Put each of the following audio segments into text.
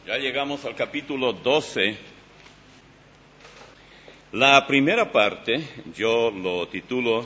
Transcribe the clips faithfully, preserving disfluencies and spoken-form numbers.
Ya llegamos al capítulo doce. La primera parte yo lo titulo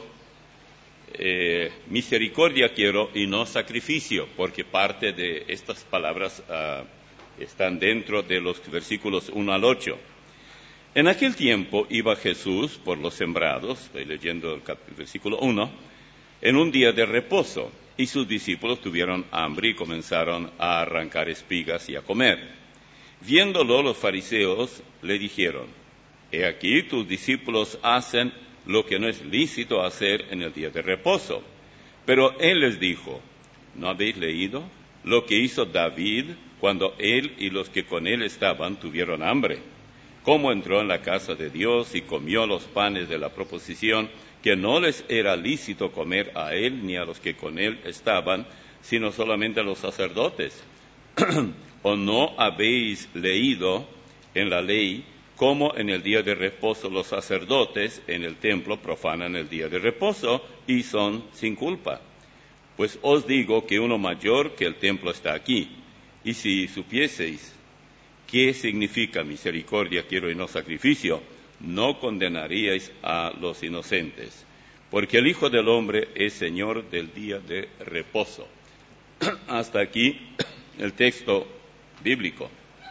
eh, Misericordia quiero y no sacrificio, porque parte de estas palabras uh, están dentro de los versículos uno al ocho. En aquel tiempo iba Jesús por los sembrados, estoy leyendo el, cap- el versículo uno, en un día de reposo, y sus discípulos tuvieron hambre y comenzaron a arrancar espigas y a comer. Viéndolo, los fariseos le dijeron: He aquí tus discípulos hacen lo que no es lícito hacer en el día de reposo. Pero él les dijo: ¿No habéis leído lo que hizo David cuando él y los que con él estaban tuvieron hambre? Cómo entró en la casa de Dios y comió los panes de la proposición, que no les era lícito comer a él ni a los que con él estaban, sino solamente a los sacerdotes. ¿O no habéis leído en la ley cómo en el día de reposo los sacerdotes en el templo profanan el día de reposo y son sin culpa? Pues os digo que uno mayor que el templo está aquí. Y si supieseis qué significa misericordia quiero y no sacrificio, no condenaríais a los inocentes, porque el Hijo del Hombre es Señor del día de reposo. Hasta aquí el texto bíblico.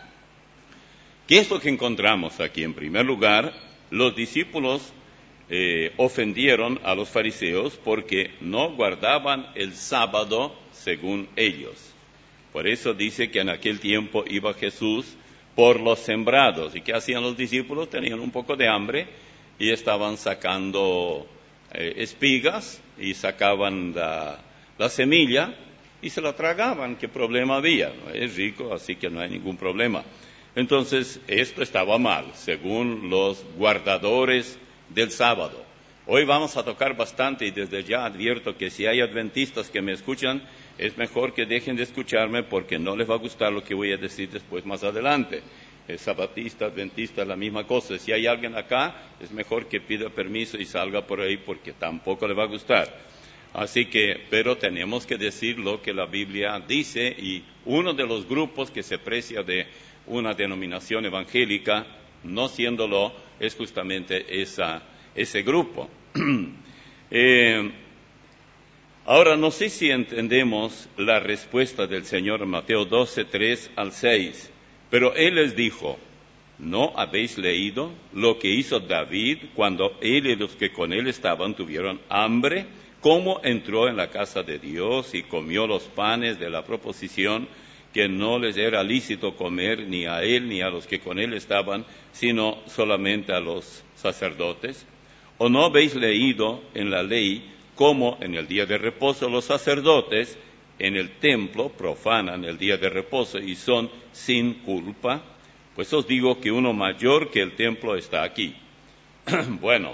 ¿Qué es lo que encontramos aquí? En primer lugar, los discípulos eh, ofendieron a los fariseos porque no guardaban el sábado según ellos. Por eso dice que en aquel tiempo iba Jesús por los sembrados. ¿Y qué hacían los discípulos? Tenían un poco de hambre y estaban sacando eh, espigas y sacaban la, la semilla y se la tragaban. ¿Qué problema había? No es rico, así que no hay ningún problema. Entonces, esto estaba mal, según los guardadores del sábado. Hoy vamos a tocar bastante y desde ya advierto que si hay adventistas que me escuchan, es mejor que dejen de escucharme porque no les va a gustar lo que voy a decir después más adelante. El sabatista, adventista, la misma cosa. Si hay alguien acá, es mejor que pida permiso y salga por ahí porque tampoco le va a gustar. Así que, pero tenemos que decir lo que la Biblia dice, y uno de los grupos que se precia de una denominación evangélica, no siéndolo, es justamente esa, ese grupo. eh, ahora, no sé si entendemos la respuesta del Señor en Mateo doce, tres al seis, pero Él les dijo: ¿No habéis leído lo que hizo David cuando él y los que con él estaban tuvieron hambre? Cómo entró en la casa de Dios y comió los panes de la proposición, que no les era lícito comer ni a él ni a los que con él estaban, sino solamente a los sacerdotes. ¿O no habéis leído en la ley cómo en el día de reposo los sacerdotes en el templo profanan el día de reposo y son sin culpa? Pues os digo que uno mayor que el templo está aquí. Bueno,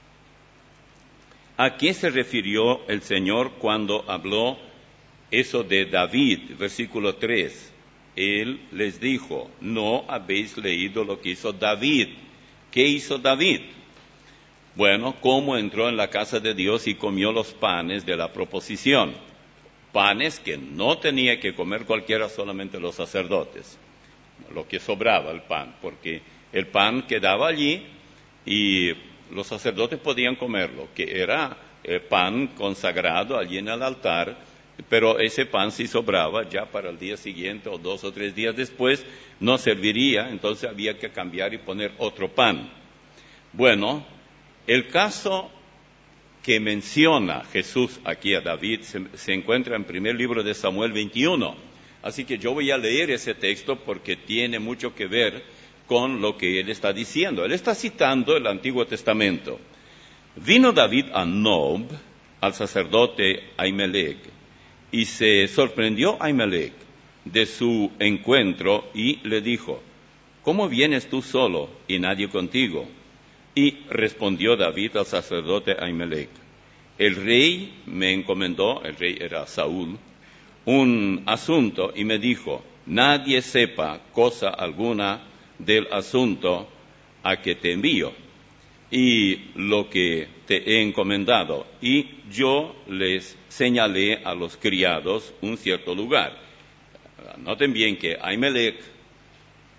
¿a qué se refirió el Señor cuando habló eso de David? Versículo tres. Él les dijo: ¿No habéis leído lo que hizo David? ¿Qué hizo David? Bueno, cómo entró en la casa de Dios y comió los panes de la proposición. Panes que no tenía que comer cualquiera, solamente los sacerdotes. Lo que sobraba, el pan, porque el pan quedaba allí y los sacerdotes podían comerlo, que era eh, pan consagrado allí en el altar, pero ese pan si sobraba ya para el día siguiente o dos o tres días después no serviría, entonces había que cambiar y poner otro pan. Bueno, el caso que menciona Jesús aquí a David se, se encuentra en primer libro de Samuel veintiuno. Así que yo voy a leer ese texto porque tiene mucho que ver con lo que él está diciendo. Él está citando el Antiguo Testamento. Vino David a Nob, al sacerdote Ahimelech, y se sorprendió Ahimelech de su encuentro y le dijo: ¿Cómo vienes tú solo y nadie contigo? Y respondió David al sacerdote Ahimelech: El rey me encomendó, el rey era Saúl, un asunto y me dijo: nadie sepa cosa alguna del asunto a que te envío y lo que te he encomendado. Y yo les señalé a los criados un cierto lugar. Noten bien que Ahimelech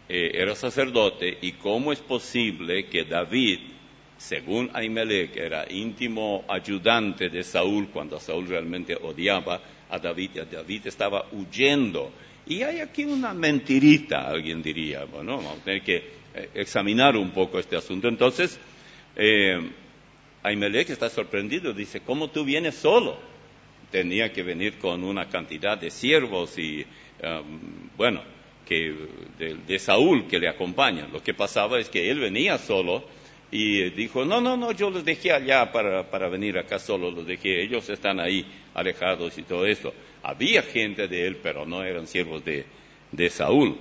eh, era sacerdote, y cómo es posible que David, según Ahimelech, era íntimo ayudante de Saúl, cuando Saúl realmente odiaba a David, y a David estaba huyendo. Y hay aquí una mentirita, alguien diría. Bueno, vamos a tener que eh, examinar un poco este asunto. Entonces, eh, Ahimelech está sorprendido, dice, ¿cómo tú vienes solo? Tenía que venir con una cantidad de siervos y, um, bueno, que de, de Saúl que le acompañan. Lo que pasaba es que él venía solo y dijo, no, no, no, yo los dejé allá para, para venir acá solo, los dejé, ellos están ahí alejados y todo esto. Había gente de él, pero no eran siervos de, de Saúl.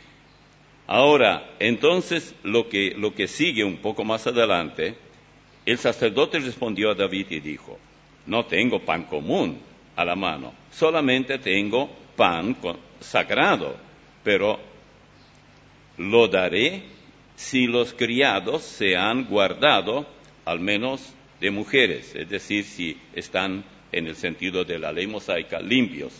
Ahora, entonces, lo que, lo que sigue un poco más adelante, el sacerdote respondió a David y dijo, no tengo pan común a la mano, solamente tengo pan sagrado, pero lo daré si los criados se han guardado, al menos de mujeres, es decir, si están en el sentido de la ley mosaica limpios.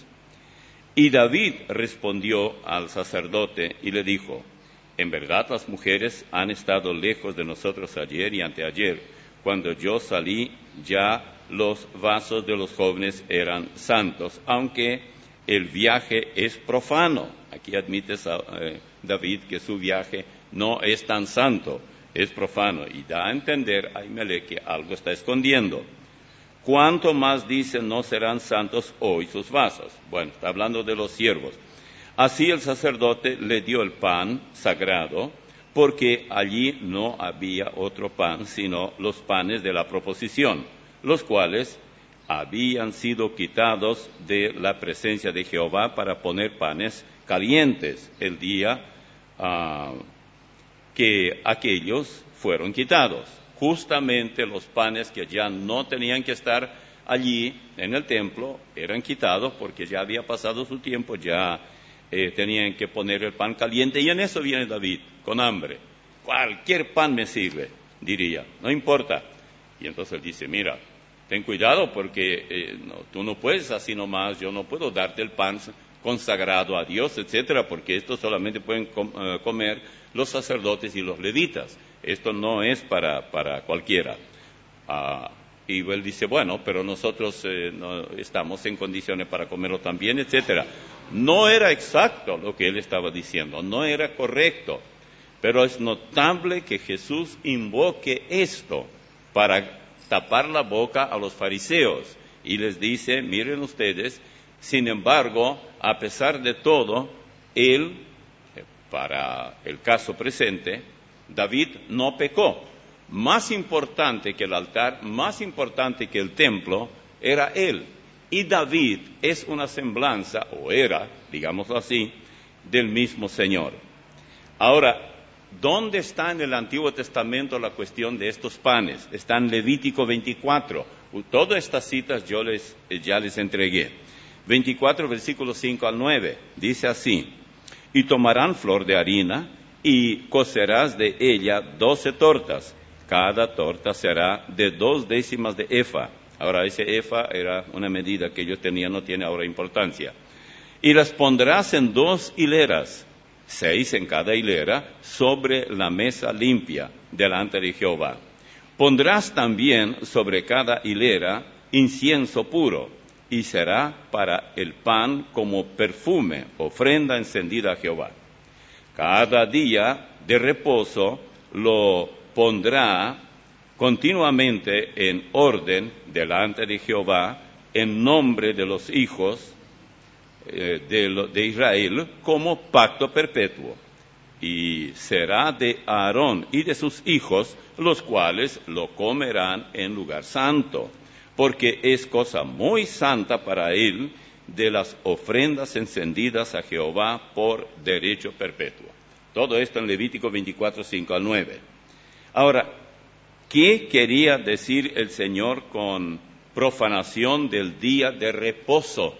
Y David respondió al sacerdote y le dijo, en verdad las mujeres han estado lejos de nosotros ayer y anteayer. Cuando yo salí, ya los vasos de los jóvenes eran santos, aunque el viaje es profano. Aquí admite eh, David que su viaje no es tan santo, es profano, y da a entender a Ahimelech que algo está escondiendo. ¿Cuánto más dice no serán santos hoy sus vasos? Bueno, está hablando de los siervos. Así el sacerdote le dio el pan sagrado, porque allí no había otro pan sino los panes de la proposición, los cuales habían sido quitados de la presencia de Jehová para poner panes calientes el día uh, que aquellos fueron quitados. Justamente los panes que ya no tenían que estar allí en el templo eran quitados porque ya había pasado su tiempo, ya eh, tenían que poner el pan caliente, y en eso viene David, con hambre. Cualquier pan me sirve, diría, no importa. Y entonces él dice, mira, ten cuidado porque eh, no, tú no puedes así nomás, yo no puedo darte el pan consagrado a Dios, etcétera, porque esto solamente pueden com- uh, comer los sacerdotes y los levitas. Esto no es para, para cualquiera. Uh, y él dice, bueno, pero nosotros eh, no estamos en condiciones para comerlo también, etcétera. No era exacto lo que él estaba diciendo, no era correcto, pero es notable que Jesús invoque esto para tapar la boca a los fariseos y les dice, miren ustedes, sin embargo, a pesar de todo, él, para el caso presente, David no pecó. Más importante que el altar, más importante que el templo, era él. Y David es una semblanza, o era, digámoslo así, del mismo Señor. Ahora, ¿dónde está en el Antiguo Testamento la cuestión de estos panes? Está en Levítico veinticuatro. Todas estas citas yo les, ya les entregué. veinticuatro, versículos cinco al nueve, dice así, y tomarán flor de harina, y cocerás de ella doce tortas, cada torta será de dos décimas de efa. Ahora, ese efa era una medida que ellos tenían, no tiene ahora importancia. Y las pondrás en dos hileras, seis en cada hilera, sobre la mesa limpia, delante de Jehová. Pondrás también sobre cada hilera incienso puro, y será para el pan como perfume, ofrenda encendida a Jehová. Cada día de reposo lo pondrá continuamente en orden delante de Jehová, en nombre de los hijos eh, de, lo, de Israel, como pacto perpetuo. Y será de Aarón y de sus hijos, los cuales lo comerán en lugar santo, porque es cosa muy santa para él de las ofrendas encendidas a Jehová por derecho perpetuo. Todo esto en Levítico veinticuatro, cinco al nueve. Ahora, ¿qué quería decir el Señor con profanación del día de reposo?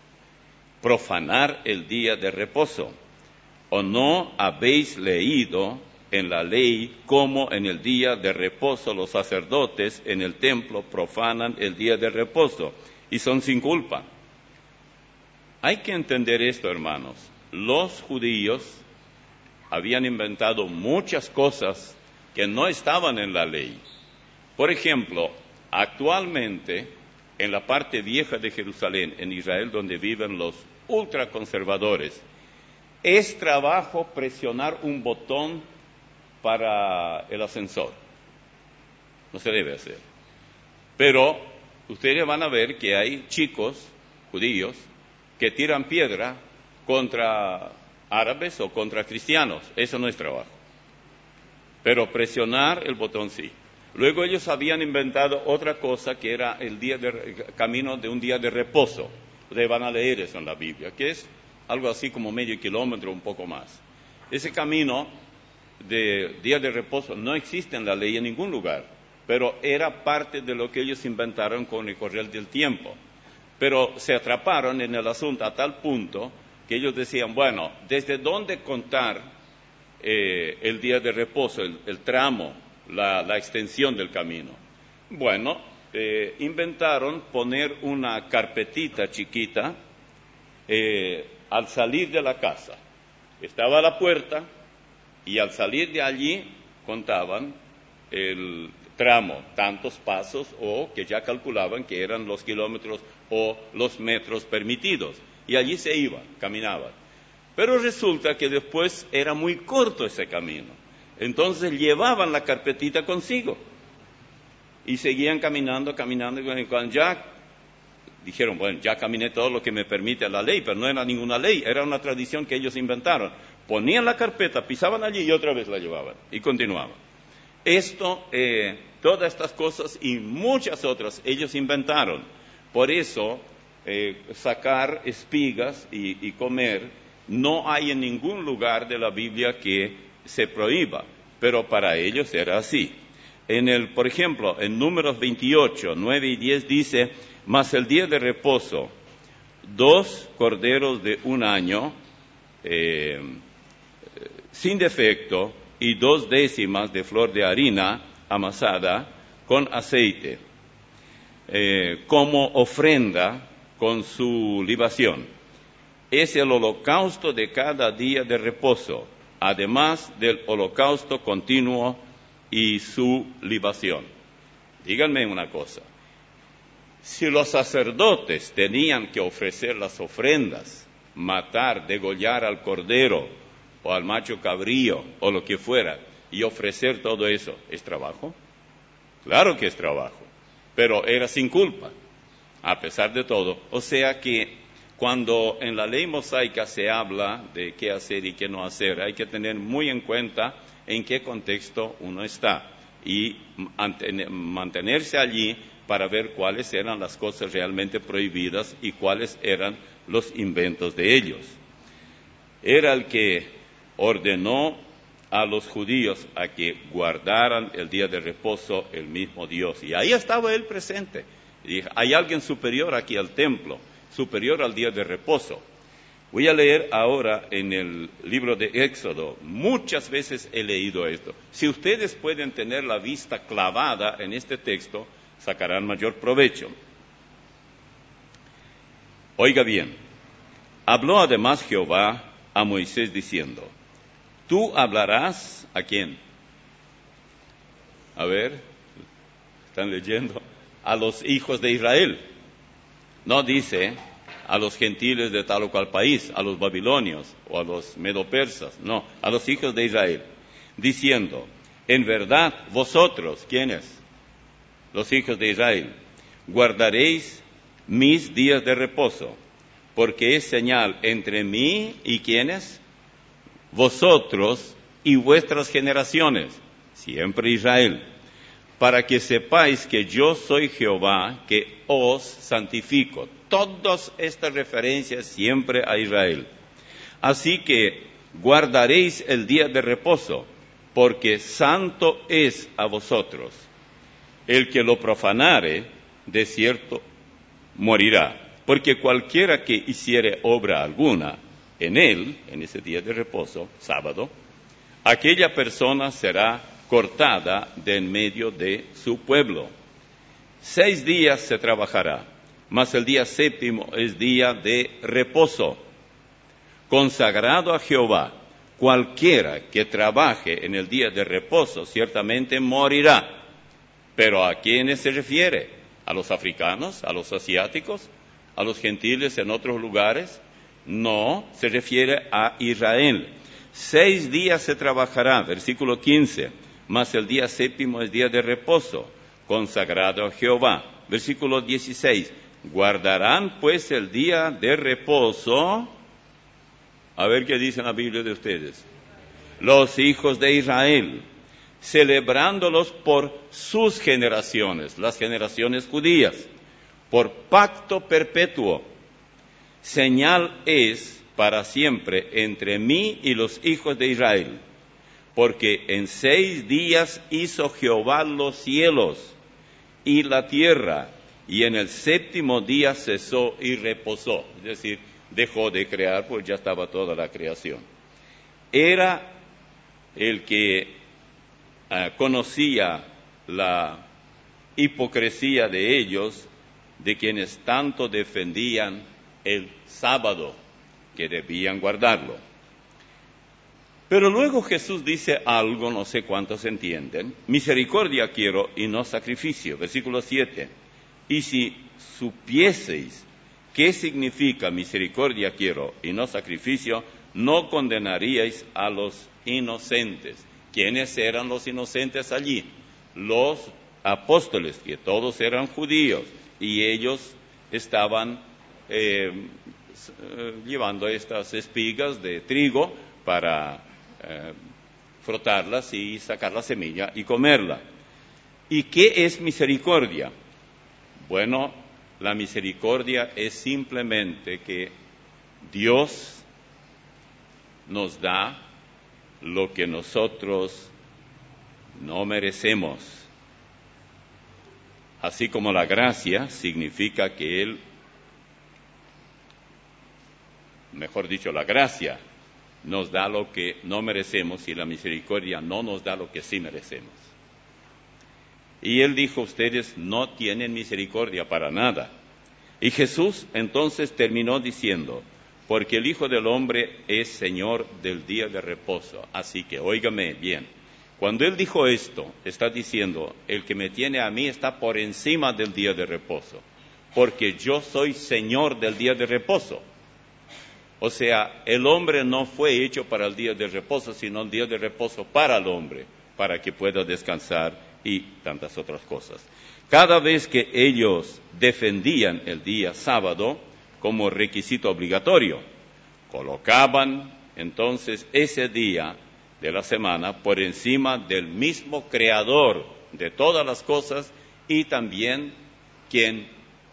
Profanar el día de reposo. ¿O no habéis leído en la ley cómo en el día de reposo los sacerdotes en el templo profanan el día de reposo y son sin culpa? Hay que entender esto, hermanos. Los judíos habían inventado muchas cosas que no estaban en la ley. Por ejemplo, actualmente, en la parte vieja de Jerusalén, en Israel, donde viven los ultraconservadores, es trabajo presionar un botón para el ascensor. No se debe hacer. Pero ustedes van a ver que hay chicos judíos que tiran piedra contra árabes o contra cristianos. Eso no es trabajo. Pero presionar el botón sí. Luego ellos habían inventado otra cosa que era el día de camino de un día de reposo. Ustedes van a leer eso en la Biblia, que es algo así como medio kilómetro, un poco más. Ese camino de día de reposo no existe en la ley en ningún lugar, pero era parte de lo que ellos inventaron con el correr del tiempo. Pero se atraparon en el asunto a tal punto que ellos decían, bueno, ¿desde dónde contar eh, el día de reposo, el, el tramo, la, la extensión del camino? Bueno, eh, inventaron poner una carpetita chiquita eh, al salir de la casa. Estaba la puerta y al salir de allí contaban el tramo, tantos pasos, o que ya calculaban que eran los kilómetros o los metros permitidos. Y allí se iban, caminaban. Pero resulta que después era muy corto ese camino. Entonces llevaban la carpetita consigo. Y seguían caminando, caminando, y cuando ya dijeron, bueno, ya caminé todo lo que me permite la ley, pero no era ninguna ley, era una tradición que ellos inventaron. Ponían la carpeta, pisaban allí y otra vez la llevaban, y continuaban. Esto, eh, todas estas cosas y muchas otras, ellos inventaron. Por eso, eh, sacar espigas y, y comer, no hay en ningún lugar de la Biblia que se prohíba, pero para ellos era así. En el, por ejemplo, en Números veintiocho, nueve y diez dice, mas el día de reposo, dos corderos de un año, eh, sin defecto, y dos décimas de flor de harina amasada con aceite, eh, como ofrenda con su libación. Es el holocausto de cada día de reposo, además del holocausto continuo y su libación. Díganme una cosa, si los sacerdotes tenían que ofrecer las ofrendas, matar, degollar al cordero, o al macho cabrío, o lo que fuera, y ofrecer todo eso, ¿es trabajo? Claro que es trabajo, pero era sin culpa, a pesar de todo. O sea que cuando en la ley mosaica se habla de qué hacer y qué no hacer, hay que tener muy en cuenta en qué contexto uno está, y mantenerse allí para ver cuáles eran las cosas realmente prohibidas y cuáles eran los inventos de ellos. Era el que ordenó a los judíos a que guardaran el día de reposo el mismo Dios. Y ahí estaba él presente. Y hay alguien superior aquí al templo, superior al día de reposo. Voy a leer ahora en el libro de Éxodo. Muchas veces he leído esto. Si ustedes pueden tener la vista clavada en este texto, sacarán mayor provecho. Oiga bien, habló además Jehová a Moisés diciendo, tú hablarás, ¿a quién? A ver, ¿están leyendo? A los hijos de Israel. No dice a los gentiles de tal o cual país, a los babilonios o a los medopersas, no, a los hijos de Israel, diciendo, en verdad vosotros, ¿quiénes? Los hijos de Israel, guardaréis mis días de reposo, porque es señal entre mí y ¿quiénes? Vosotros y vuestras generaciones, siempre Israel, para que sepáis que yo soy Jehová, que os santifico. Todas estas referencias siempre a Israel. Así que guardaréis el día de reposo, porque santo es a vosotros. El que lo profanare, de cierto, morirá, porque cualquiera que hiciere obra alguna en él, en ese día de reposo, sábado, aquella persona será cortada de en medio de su pueblo. Seis días se trabajará, mas el día séptimo es día de reposo, consagrado a Jehová. cualquiera que trabaje en el día de reposo ciertamente morirá. ¿Pero a quiénes se refiere? ¿A los africanos? ¿A los asiáticos? ¿A los gentiles en otros lugares? No, se refiere a Israel. Seis días se trabajará, versículo quince, mas el día séptimo es día de reposo, consagrado a Jehová. Versículo dieciséis, guardarán pues el día de reposo. A ver qué dice la Biblia de ustedes. Los hijos de Israel, celebrándolos por sus generaciones, las generaciones judías, por pacto perpetuo. Señal es para siempre entre mí y los hijos de Israel, porque en seis días hizo Jehová los cielos y la tierra, y en el séptimo día cesó y reposó. Es decir, dejó de crear, pues ya estaba toda la creación. Era el que uh, conocía la hipocresía de ellos, de quienes tanto defendían el sábado, que debían guardarlo. Pero luego Jesús dice algo, no sé cuántos entienden: misericordia quiero y no sacrificio. Versículo siete. Y si supieseis qué significa misericordia quiero y no sacrificio, no condenaríais a los inocentes. ¿Quiénes eran los inocentes allí? Los apóstoles, que todos eran judíos, y ellos estaban eh, llevando estas espigas de trigo para eh, frotarlas y sacar la semilla y comerla. ¿Y qué es misericordia? Bueno, la misericordia es simplemente que Dios nos da lo que nosotros no merecemos. Así como la gracia significa que Él, mejor dicho, la gracia nos da lo que no merecemos y la misericordia no nos da lo que sí merecemos. Y Él dijo, ustedes no tienen misericordia para nada. Y Jesús entonces terminó diciendo, porque el Hijo del Hombre es Señor del día de reposo. Así que, óigame bien, cuando Él dijo esto, está diciendo, el que me tiene a mí está por encima del día de reposo, porque yo soy Señor del día de reposo. O sea, el hombre no fue hecho para el día de reposo, sino el día de reposo para el hombre, para que pueda descansar y tantas otras cosas. Cada vez que ellos defendían el día sábado como requisito obligatorio, colocaban entonces ese día de la semana por encima del mismo creador de todas las cosas y también quien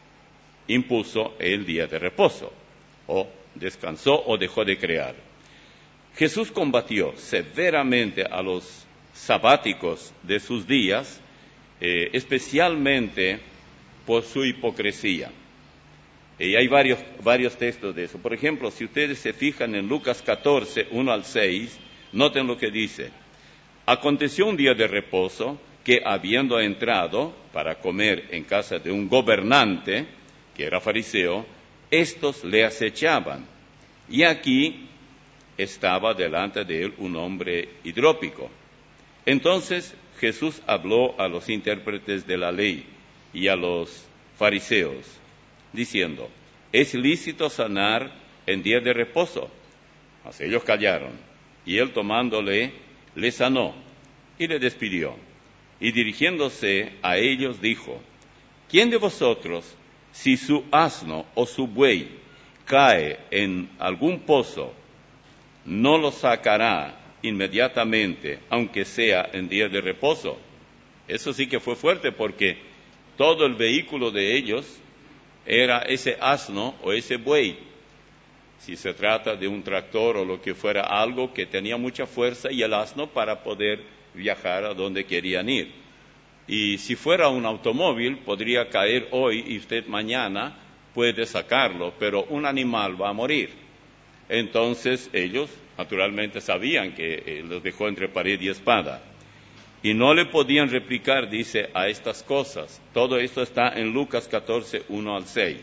impuso el día de reposo, o descansó o dejó de crear. Jesús combatió severamente a los sabáticos de sus días, eh, especialmente por su hipocresía. Y hay varios, varios textos de eso. Por ejemplo, si ustedes se fijan en Lucas catorce, uno al seis, noten lo que dice. Aconteció un día de reposo que, habiendo entrado para comer en casa de un gobernante, que era fariseo, estos le acechaban. Y aquí estaba delante de él un hombre hidrópico. Entonces Jesús habló a los intérpretes de la ley y a los fariseos, diciendo, ¿es lícito sanar en día de reposo? Mas ellos callaron, y él tomándole, le sanó, y le despidió. Y dirigiéndose a ellos dijo, ¿quién de vosotros, si su asno o su buey cae en algún pozo, no lo sacará inmediatamente, aunque sea en día de reposo? Eso sí que fue fuerte, porque todo el vehículo de ellos era ese asno o ese buey. Si se trata de un tractor o lo que fuera, algo que tenía mucha fuerza, y el asno para poder viajar a donde querían ir. Y si fuera un automóvil, podría caer hoy y usted mañana puede sacarlo, pero un animal va a morir. Entonces ellos naturalmente sabían que eh, los dejó entre pared y espada. Y no le podían replicar, dice, a estas cosas. Todo esto está en Lucas catorce, uno al seis.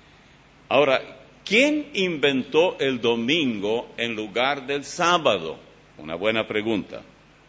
Ahora, ¿quién inventó el domingo en lugar del sábado? Una buena pregunta.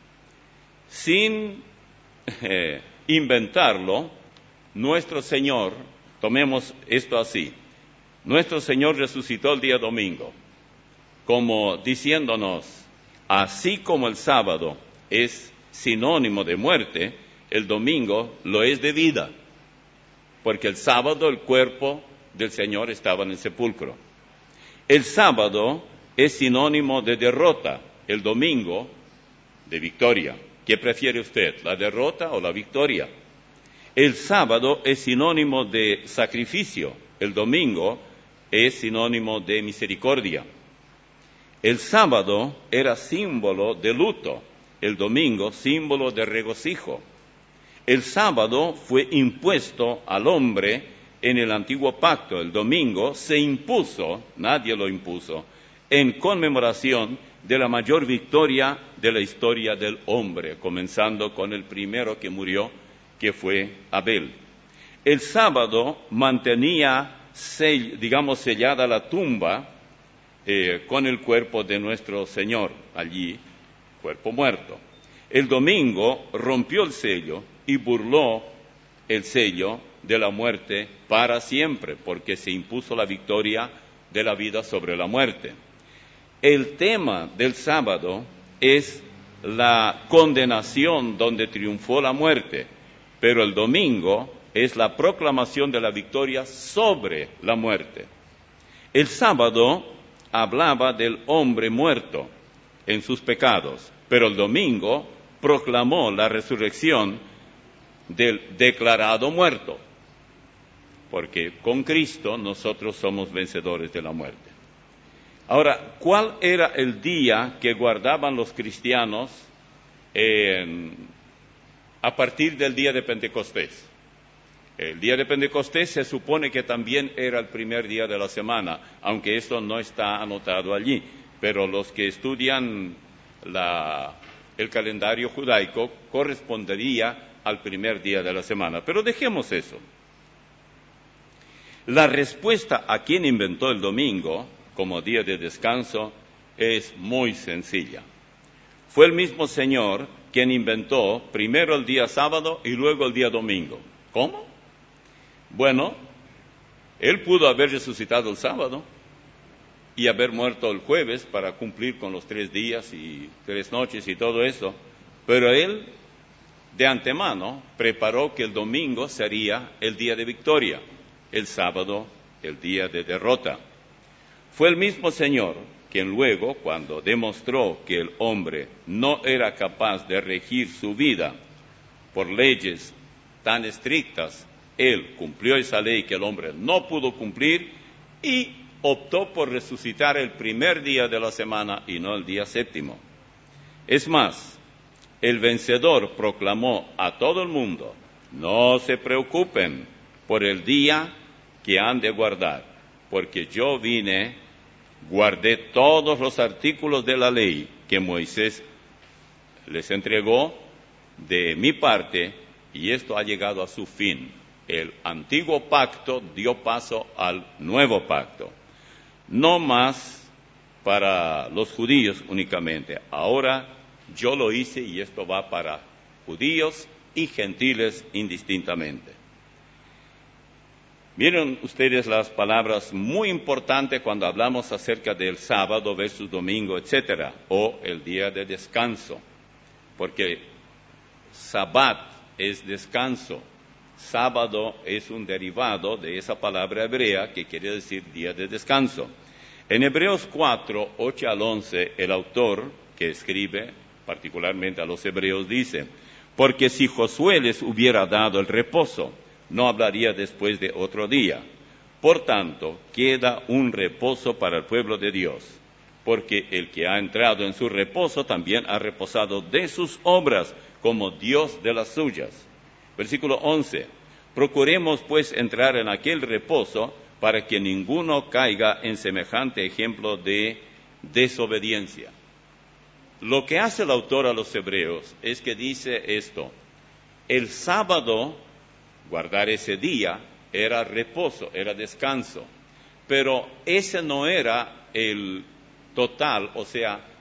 Sin eh, inventarlo, nuestro Señor, tomemos esto así, nuestro Señor resucitó el día domingo, como diciéndonos, así como el sábado es sinónimo de muerte, el domingo lo es de vida, porque el sábado el cuerpo del Señor estaba en el sepulcro. El sábado es sinónimo de derrota, el domingo de victoria. ¿Qué prefiere usted, la derrota o la victoria? El sábado es sinónimo de sacrificio, el domingo es sinónimo de misericordia. El sábado era símbolo de luto, el domingo símbolo de regocijo. El sábado fue impuesto al hombre en el antiguo pacto, el domingo se impuso, nadie lo impuso, en conmemoración de la mayor victoria de la historia del hombre, comenzando con el primero que murió, que fue Abel. El sábado mantenía, sell, digamos, sellada la tumba eh, con el cuerpo de nuestro Señor, allí, cuerpo muerto. El domingo rompió el sello y burló el sello de la muerte para siempre, porque se impuso la victoria de la vida sobre la muerte. El tema del sábado es la condenación donde triunfó la muerte, pero el domingo es la proclamación de la victoria sobre la muerte. El sábado hablaba del hombre muerto en sus pecados, pero el domingo proclamó la resurrección del declarado muerto, porque con Cristo nosotros somos vencedores de la muerte. Ahora, ¿cuál era el día que guardaban los cristianos eh, a partir del día de Pentecostés? El día de Pentecostés se supone que también era el primer día de la semana, aunque esto no está anotado allí, pero los que estudian la, el calendario judaico correspondería al primer día de la semana. Pero dejemos eso. La respuesta a quien inventó el domingo como día de descanso es muy sencilla. Fue el mismo Señor quien inventó primero el día sábado y luego el día domingo. ¿Cómo? Bueno, Él pudo haber resucitado el sábado y haber muerto el jueves para cumplir con los tres días y tres noches y todo eso, pero Él de antemano preparó que el domingo sería el día de victoria, el sábado el día de derrota. Fue el mismo Señor quien luego, cuando demostró que el hombre no era capaz de regir su vida por leyes tan estrictas, Él cumplió esa ley que el hombre no pudo cumplir y optó por resucitar el primer día de la semana y no el día séptimo. Es más, el vencedor proclamó a todo el mundo, no se preocupen por el día que han de guardar, porque yo vine, guardé todos los artículos de la ley que Moisés les entregó de mi parte, y esto ha llegado a su fin. El antiguo pacto dio paso al nuevo pacto. No más para los judíos únicamente. Ahora yo lo hice y esto va para judíos y gentiles indistintamente. Vieron ustedes las palabras muy importantes cuando hablamos acerca del sábado versus domingo, etcétera, o el día de descanso, porque Sabbat es descanso, sábado es un derivado de esa palabra hebrea que quiere decir día de descanso. En Hebreos cuatro, ocho al once, el autor que escribe particularmente a los hebreos dice, porque si Josué les hubiera dado el reposo, no hablaría después de otro día. Por tanto, queda un reposo para el pueblo de Dios, porque el que ha entrado en su reposo también ha reposado de sus obras, como Dios de las suyas. Versículo once. Procuremos pues entrar en aquel reposo para que ninguno caiga en semejante ejemplo de desobediencia. Lo que hace el autor a los hebreos es que dice esto: el sábado, guardar ese día, era reposo, era descanso, pero ese no era el total, o sea,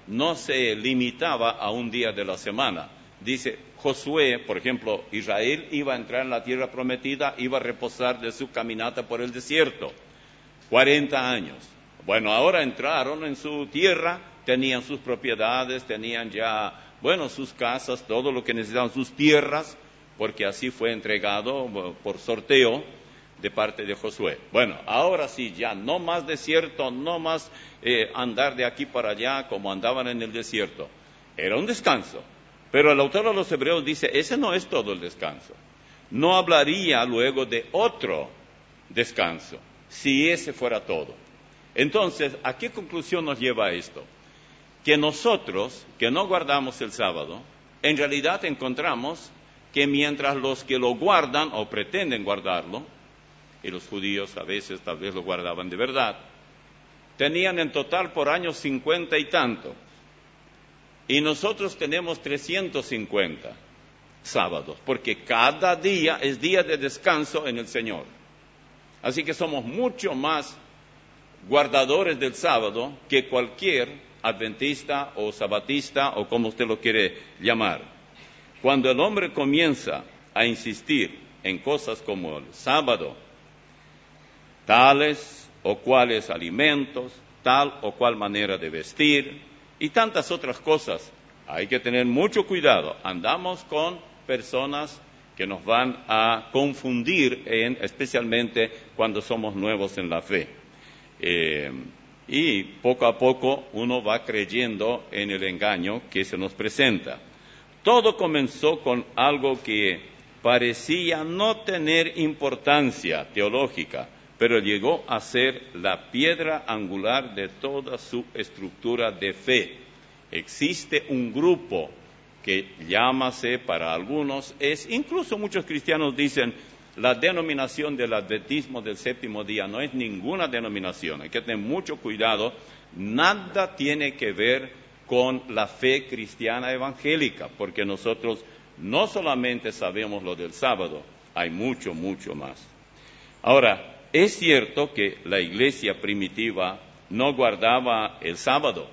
no se limitaba a un día de la semana. Dice Josué, por ejemplo, Israel iba a entrar en la tierra prometida, iba a reposar de su caminata por el desierto, cuarenta años. Bueno, ahora entraron en su tierra, tenían sus propiedades, tenían ya, bueno, sus casas, todo lo que necesitaban, sus tierras, porque así fue entregado por sorteo de parte de Josué. Bueno, ahora sí, ya no más desierto, no más eh, andar de aquí para allá como andaban en el desierto. Era un descanso. Pero el autor de los Hebreos dice, ese no es todo el descanso. No hablaría luego de otro descanso, si ese fuera todo. Entonces, ¿a qué conclusión nos lleva esto? Que nosotros, que no guardamos el sábado, en realidad encontramos que mientras los que lo guardan o pretenden guardarlo, y los judíos a veces tal vez lo guardaban de verdad, tenían en total por año cincuenta y tanto, y nosotros tenemos trescientos cincuenta sábados, porque cada día es día de descanso en el Señor. Así que somos mucho más guardadores del sábado que cualquier adventista o sabatista o como usted lo quiere llamar. Cuando el hombre comienza a insistir en cosas como el sábado, tales o cuales alimentos, tal o cual manera de vestir y tantas otras cosas, hay que tener mucho cuidado. Andamos con personas que nos van a confundir, en, especialmente cuando somos nuevos en la fe. Eh, y poco a poco uno va creyendo en el engaño que se nos presenta. Todo comenzó con algo que parecía no tener importancia teológica, pero llegó a ser la piedra angular de toda su estructura de fe. Existe un grupo que llámase para algunos, es incluso muchos cristianos dicen, la denominación del adventismo del séptimo día no es ninguna denominación, hay que tener mucho cuidado, nada tiene que ver con la fe cristiana evangélica, porque nosotros no solamente sabemos lo del sábado, hay mucho, mucho más. Ahora, es cierto que la iglesia primitiva no guardaba el sábado.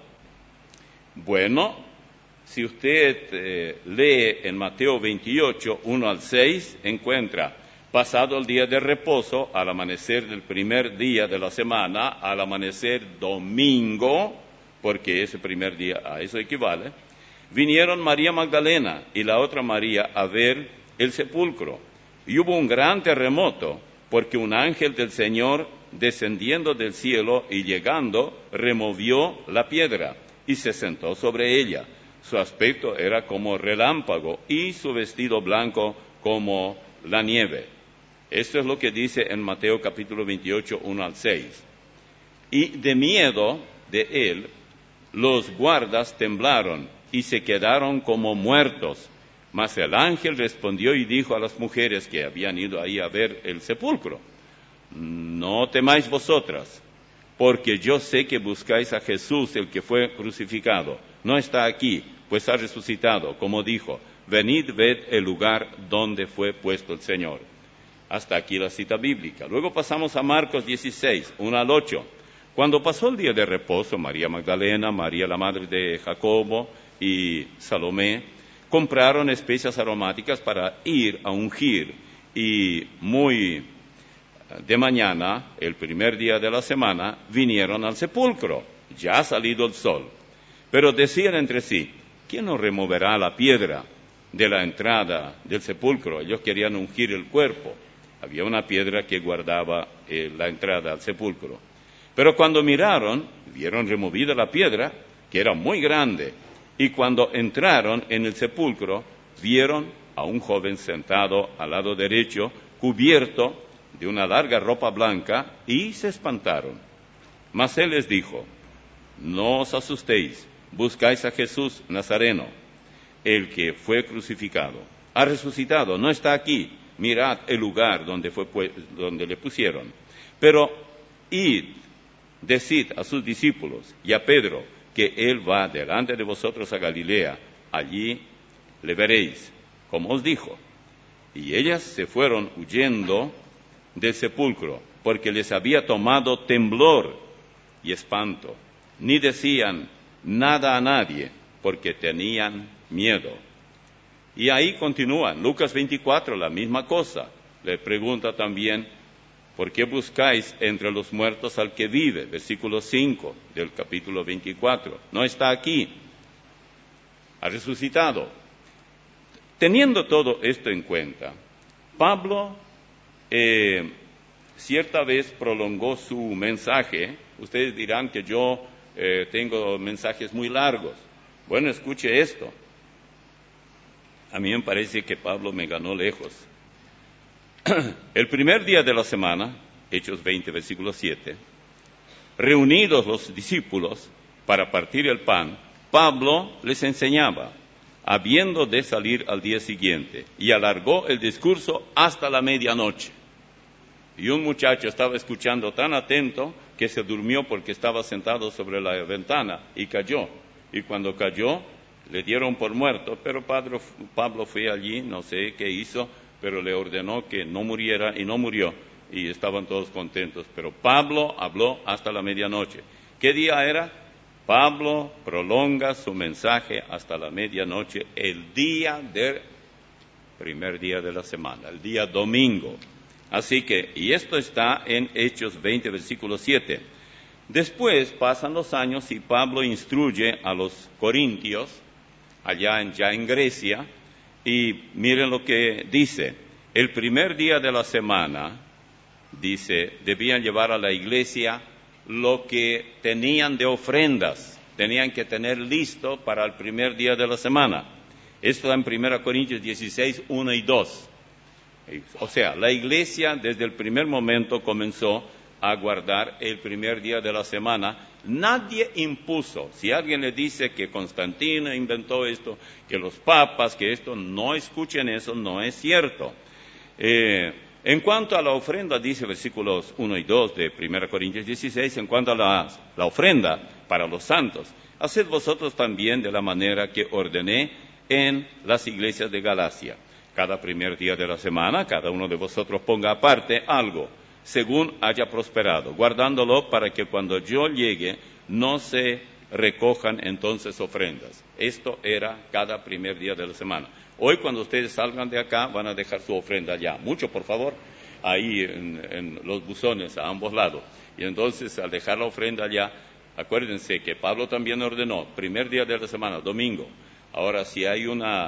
Bueno, si usted eh, lee en Mateo veintiocho, uno al seis, encuentra, pasado el día de reposo, al amanecer del primer día de la semana, al amanecer domingo, porque ese primer día a eso equivale, vinieron María Magdalena y la otra María a ver el sepulcro. Y hubo un gran terremoto, porque un ángel del Señor, descendiendo del cielo y llegando, removió la piedra y se sentó sobre ella. Su aspecto era como relámpago y su vestido blanco como la nieve. Esto es lo que dice en Mateo capítulo veintiocho, uno al seis. Y de miedo de él, los guardas temblaron y se quedaron como muertos. Mas el ángel respondió y dijo a las mujeres que habían ido ahí a ver el sepulcro, no temáis vosotras, porque yo sé que buscáis a Jesús, el que fue crucificado. No está aquí, pues ha resucitado, como dijo, venid, ved el lugar donde fue puesto el Señor. Hasta aquí la cita bíblica. Luego pasamos a Marcos dieciséis, uno al ocho. Cuando pasó el día de reposo, María Magdalena, María la madre de Jacobo y Salomé, compraron especias aromáticas para ir a ungir, y muy de mañana, el primer día de la semana, vinieron al sepulcro, ya ha salido el sol. Pero decían entre sí, ¿quién nos removerá la piedra de la entrada del sepulcro? Ellos querían ungir el cuerpo. Había una piedra que guardaba eh, la entrada al sepulcro. Pero cuando miraron, vieron removida la piedra, que era muy grande, y cuando entraron en el sepulcro, vieron a un joven sentado al lado derecho, cubierto de una larga ropa blanca, y se espantaron. Mas él les dijo, no os asustéis, buscáis a Jesús Nazareno, el que fue crucificado. Ha resucitado, no está aquí, mirad el lugar donde, fue, donde le pusieron. Pero id, decid a sus discípulos y a Pedro, que él va delante de vosotros a Galilea, allí le veréis, como os dijo. Y ellas se fueron huyendo del sepulcro, porque les había tomado temblor y espanto. Ni decían, nada a nadie, porque tenían miedo. Y ahí continúan, Lucas veinticuatro, la misma cosa. Le pregunta también, ¿por qué buscáis entre los muertos al que vive? Versículo cinco del capítulo veinticuatro. No está aquí, ha resucitado. Teniendo todo esto en cuenta, Pablo eh, cierta vez prolongó su mensaje. Ustedes dirán que yo eh, tengo mensajes muy largos. Bueno, escuche esto. A mí me parece que Pablo me ganó lejos. El primer día de la semana, Hechos veinte, versículo siete, reunidos los discípulos para partir el pan, Pablo les enseñaba, habiendo de salir al día siguiente, y alargó el discurso hasta la medianoche. Y un muchacho estaba escuchando tan atento que se durmió porque estaba sentado sobre la ventana y cayó. Y cuando cayó, le dieron por muerto, pero Pablo, Pablo fue allí, no sé qué hizo, pero le ordenó que no muriera y no murió. Y estaban todos contentos. Pero Pablo habló hasta la medianoche. ¿Qué día era? Pablo prolonga su mensaje hasta la medianoche, el día del primer día de la semana, el día domingo. Así que, y esto está en Hechos veinte, versículo siete. Después pasan los años y Pablo instruye a los corintios, allá en, ya en Grecia, y miren lo que dice. El primer día de la semana, dice, debían llevar a la iglesia lo que tenían de ofrendas, tenían que tener listo para el primer día de la semana. Esto está en primera Corintios dieciséis, uno y dos. O sea, la iglesia desde el primer momento comenzó a guardar el primer día de la semana. Nadie impuso. Si alguien le dice que Constantino inventó esto, que los papas, que esto, no escuchen eso, no es cierto. Eh, en cuanto a la ofrenda, dice versículos uno y dos de primera Corintios dieciséis, en cuanto a la, la ofrenda para los santos, haced vosotros también de la manera que ordené en las iglesias de Galacia. Cada primer día de la semana, cada uno de vosotros ponga aparte algo, según haya prosperado, guardándolo para que cuando yo llegue no se recojan entonces ofrendas. Esto era cada primer día de la semana. Hoy cuando ustedes salgan de acá van a dejar su ofrenda allá. Mucho, por favor, ahí en, en los buzones a ambos lados. Y entonces al dejar la ofrenda allá, acuérdense que Pablo también ordenó, primer día de la semana, domingo. Ahora, si hay una...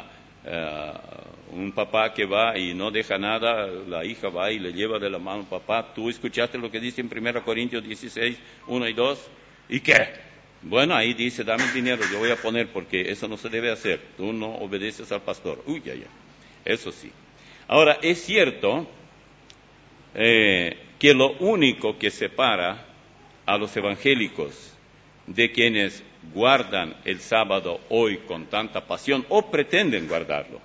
Uh, un papá que va y no deja nada, la hija va y le lleva de la mano, papá, ¿tú escuchaste lo que dice en primera Corintios dieciséis, uno y dos? ¿Y qué? Bueno, ahí dice, dame el dinero, yo voy a poner, porque eso no se debe hacer, tú no obedeces al pastor. Uy, ya, ya, eso sí. Ahora, es cierto eh, que lo único que separa a los evangélicos de quienes guardan el sábado hoy con tanta pasión o pretenden guardarlo.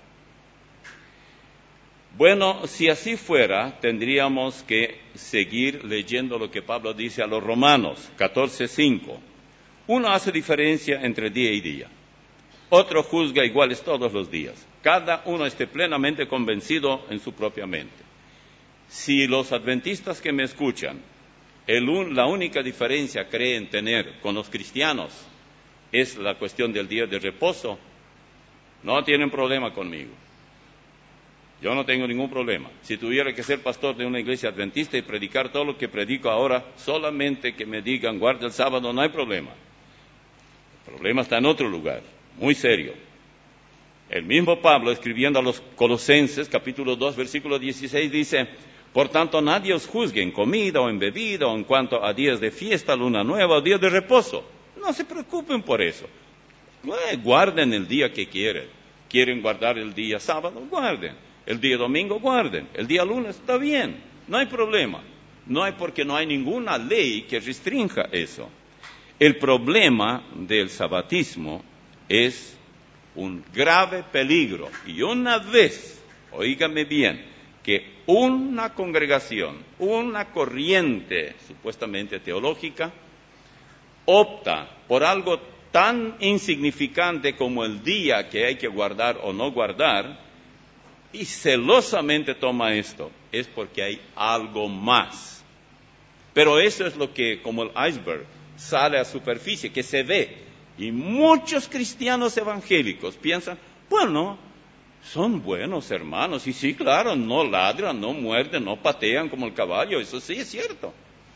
Bueno, si así fuera, tendríamos que seguir leyendo lo que Pablo dice a los Romanos, catorce cinco. Uno hace diferencia entre día y día. Otro juzga iguales todos los días. Cada uno esté plenamente convencido en su propia mente. Si los adventistas que me escuchan, el un, la única diferencia creen tener con los cristianos es la cuestión del día de reposo, no tienen problema conmigo. Yo no tengo ningún problema. Si tuviera que ser pastor de una iglesia adventista y predicar todo lo que predico ahora, solamente que me digan guarda el sábado, no hay problema. El problema está en otro lugar, muy serio. El mismo Pablo, escribiendo a los Colosenses, capítulo dos, versículo dieciséis, dice, por tanto nadie os juzgue en comida o en bebida o en cuanto a días de fiesta, luna nueva o días de reposo. No se preocupen por eso. Guarden el día que quieren. ¿Quieren guardar el día sábado? Guarden. El día domingo, guarden. El día lunes, está bien. No hay problema. No hay porque no hay ninguna ley que restrinja eso. El problema del sabatismo es un grave peligro. Y una vez, oígame bien, que una congregación, una corriente supuestamente teológica, opta por algo tan insignificante como el día que hay que guardar o no guardar, y celosamente toma esto, es porque hay algo más. Pero eso es lo que, como el iceberg, sale a superficie, que se ve. Y muchos cristianos evangélicos piensan, bueno, son buenos hermanos. Y sí, claro, no ladran, no muerden, no patean como el caballo. Eso sí es cierto.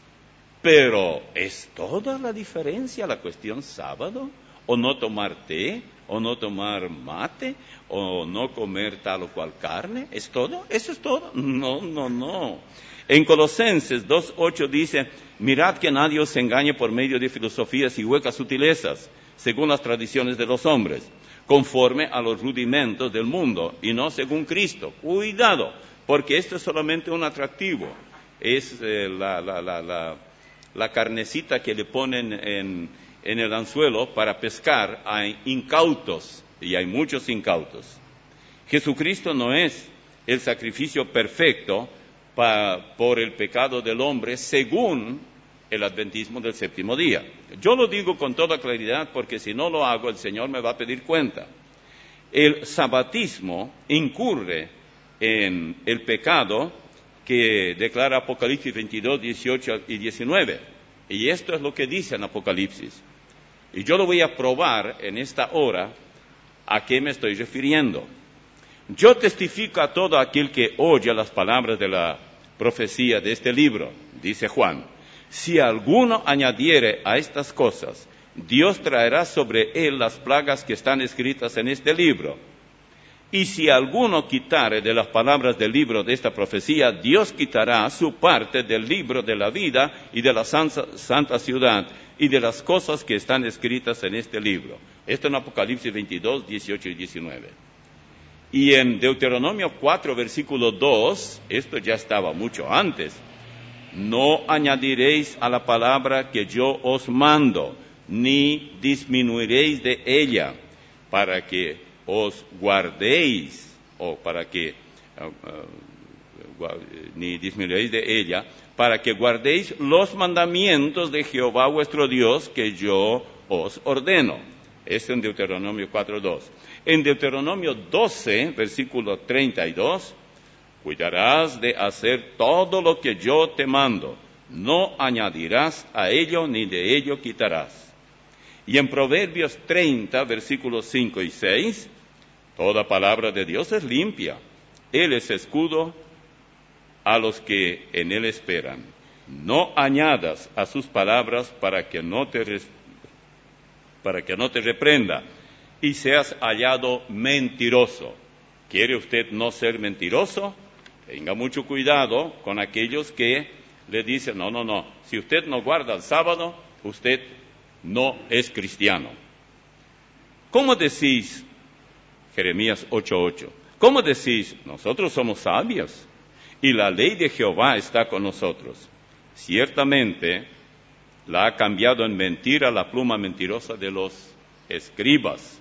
Pero ¿es toda la diferencia la cuestión sábado? ¿O no tomar té? ¿O no tomar mate? ¿O no comer tal o cual carne? ¿Es todo? ¿Eso es todo? No, no, no. En Colosenses dos ocho dice, mirad que nadie os engañe por medio de filosofías y huecas sutilezas, según las tradiciones de los hombres, conforme a los rudimentos del mundo, y no según Cristo. Cuidado, porque esto es solamente un atractivo. Es eh, la, la, la, la, la carnecita que le ponen en, en el anzuelo para pescar a incautos, y hay muchos incautos. Jesucristo no es el sacrificio perfecto pa, por el pecado del hombre según el adventismo del séptimo día. Yo lo digo con toda claridad porque si no lo hago el Señor me va a pedir cuenta. El sabatismo incurre en el pecado que declara Apocalipsis veintidós, dieciocho y diecinueve. Y esto es lo que dice en Apocalipsis. Y yo lo voy a probar en esta hora a qué me estoy refiriendo. Yo testifico a todo aquel que oye las palabras de la profecía de este libro, dice Juan. Si alguno añadiere a estas cosas, Dios traerá sobre él las plagas que están escritas en este libro. Y si alguno quitare de las palabras del libro de esta profecía, Dios quitará su parte del libro de la vida y de la santa, santa ciudad y de las cosas que están escritas en este libro. Esto en Apocalipsis veintidós, dieciocho y diecinueve. Y en Deuteronomio cuatro, versículo dos, esto ya estaba mucho antes. No añadiréis a la palabra que yo os mando, ni disminuiréis de ella, para que os guardéis, o para que, uh, uh, ni disminuiréis de ella, para que guardéis los mandamientos de Jehová vuestro Dios, que yo os ordeno. Esto en Deuteronomio cuatro, dos. En Deuteronomio doce, versículo treinta y dos, cuidarás de hacer todo lo que yo te mando, no añadirás a ello ni de ello quitarás. Y en Proverbios treinta, versículos cinco y seis, toda palabra de Dios es limpia, Él es escudo a los que en Él esperan. No añadas a sus palabras para que no te, para que no te reprenda y seas hallado mentiroso. ¿Quiere usted no ser mentiroso? Tenga mucho cuidado con aquellos que le dicen, no, no, no, si usted no guarda el sábado, usted no es cristiano. ¿Cómo decís, Jeremías ocho ocho, cómo decís, nosotros somos sabios y la ley de Jehová está con nosotros? Ciertamente la ha cambiado en mentira la pluma mentirosa de los escribas.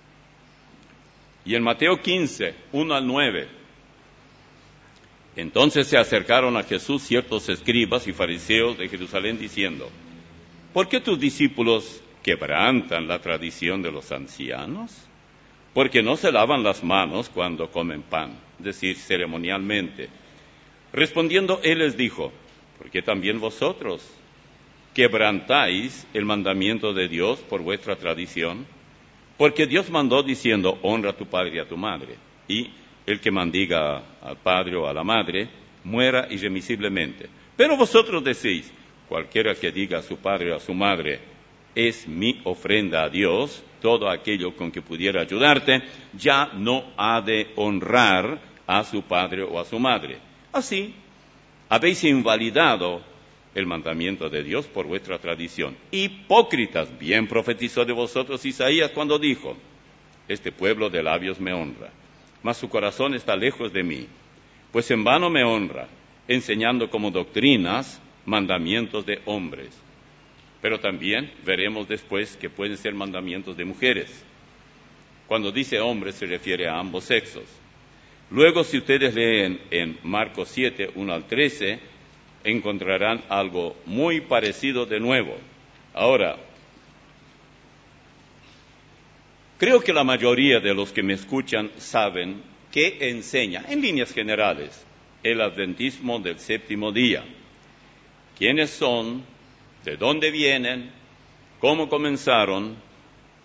Y en Mateo quince, uno al nueve, entonces se acercaron a Jesús ciertos escribas y fariseos de Jerusalén diciendo, ¿por qué tus discípulos quebrantan la tradición de los ancianos? Porque no se lavan las manos cuando comen pan, es decir, ceremonialmente. Respondiendo él les dijo, ¿por qué también vosotros quebrantáis el mandamiento de Dios por vuestra tradición? Porque Dios mandó diciendo, honra a tu padre y a tu madre, y el que maldiga al padre o a la madre, muera irremisiblemente. Pero vosotros decís, cualquiera que diga a su padre o a su madre, es mi ofrenda a Dios, todo aquello con que pudiera ayudarte, ya no ha de honrar a su padre o a su madre. Así, habéis invalidado el mandamiento de Dios por vuestra tradición. Hipócritas, bien profetizó de vosotros Isaías cuando dijo, este pueblo de labios me honra, mas su corazón está lejos de mí, pues en vano me honra, enseñando como doctrinas mandamientos de hombres. Pero también veremos después que pueden ser mandamientos de mujeres. Cuando dice hombres se refiere a ambos sexos. Luego, si ustedes leen en Marcos siete, uno al trece, encontrarán algo muy parecido de nuevo. Ahora, creo que la mayoría de los que me escuchan saben qué enseña, en líneas generales, el adventismo del séptimo día. ¿Quiénes son? ¿De dónde vienen? ¿Cómo comenzaron?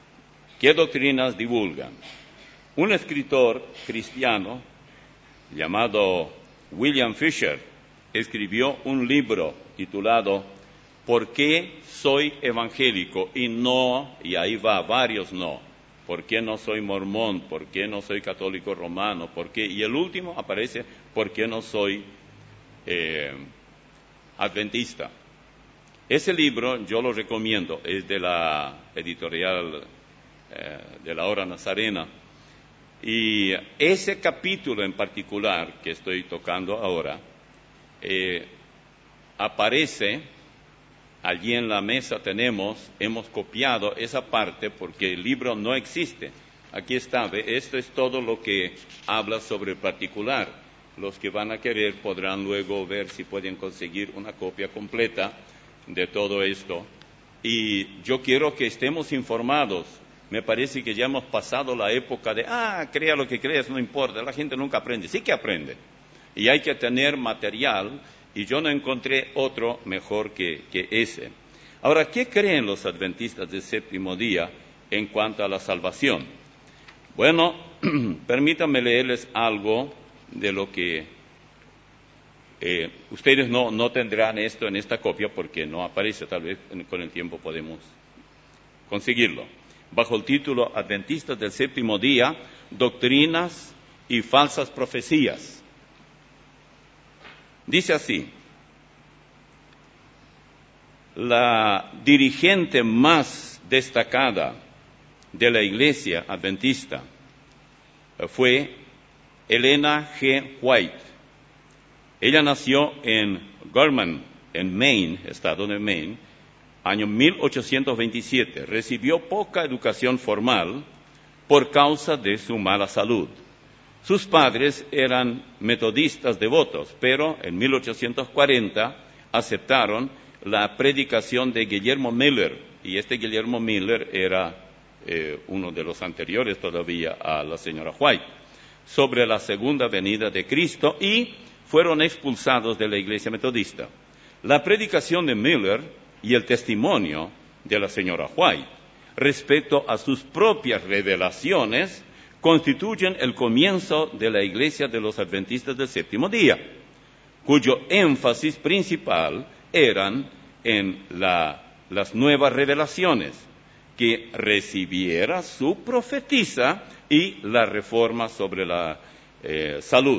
¿Qué doctrinas divulgan? Un escritor cristiano llamado William Fisher escribió un libro titulado ¿Por qué soy evangélico? Y no, y ahí va, varios no. ¿Por qué no soy mormón? ¿Por qué no soy católico romano? ¿Por qué? Y el último aparece, ¿por qué no soy eh, adventista? Ese libro yo lo recomiendo, es de la editorial eh, de la Hora Nazarena. Y ese capítulo en particular que estoy tocando ahora, eh, aparece, allí en la mesa tenemos, hemos copiado esa parte porque el libro no existe. Aquí está, ¿ve? Esto es todo lo que habla sobre el particular. Los que van a querer podrán luego ver si pueden conseguir una copia completa de todo esto. Y yo quiero que estemos informados. Me parece que ya hemos pasado la época de, ah, crea lo que creas, no importa, la gente nunca aprende. Sí que aprende. Y hay que tener material, y yo no encontré otro mejor que, que ese. Ahora, ¿qué creen los adventistas del séptimo día en cuanto a la salvación? Bueno, permítanme leerles algo de lo que eh, ustedes no, no tendrán esto en esta copia porque no aparece, tal vez con el tiempo podemos conseguirlo. Bajo el título Adventistas del séptimo día, doctrinas y falsas profecías. Dice así: la dirigente más destacada de la Iglesia Adventista fue Elena G. White. Ella nació en Gorman, en Maine, estado de Maine, año mil ochocientos veintisiete. Recibió poca educación formal por causa de su mala salud. Sus padres eran metodistas devotos, pero en mil ochocientos cuarenta aceptaron la predicación de Guillermo Miller, y este Guillermo Miller era eh, uno de los anteriores todavía a la señora White, sobre la segunda venida de Cristo, y fueron expulsados de la iglesia metodista. La predicación de Miller y el testimonio de la señora White respecto a sus propias revelaciones constituyen el comienzo de la Iglesia de los Adventistas del Séptimo Día, cuyo énfasis principal eran en la, las nuevas revelaciones que recibiera su profetisa y la reforma sobre la eh, salud.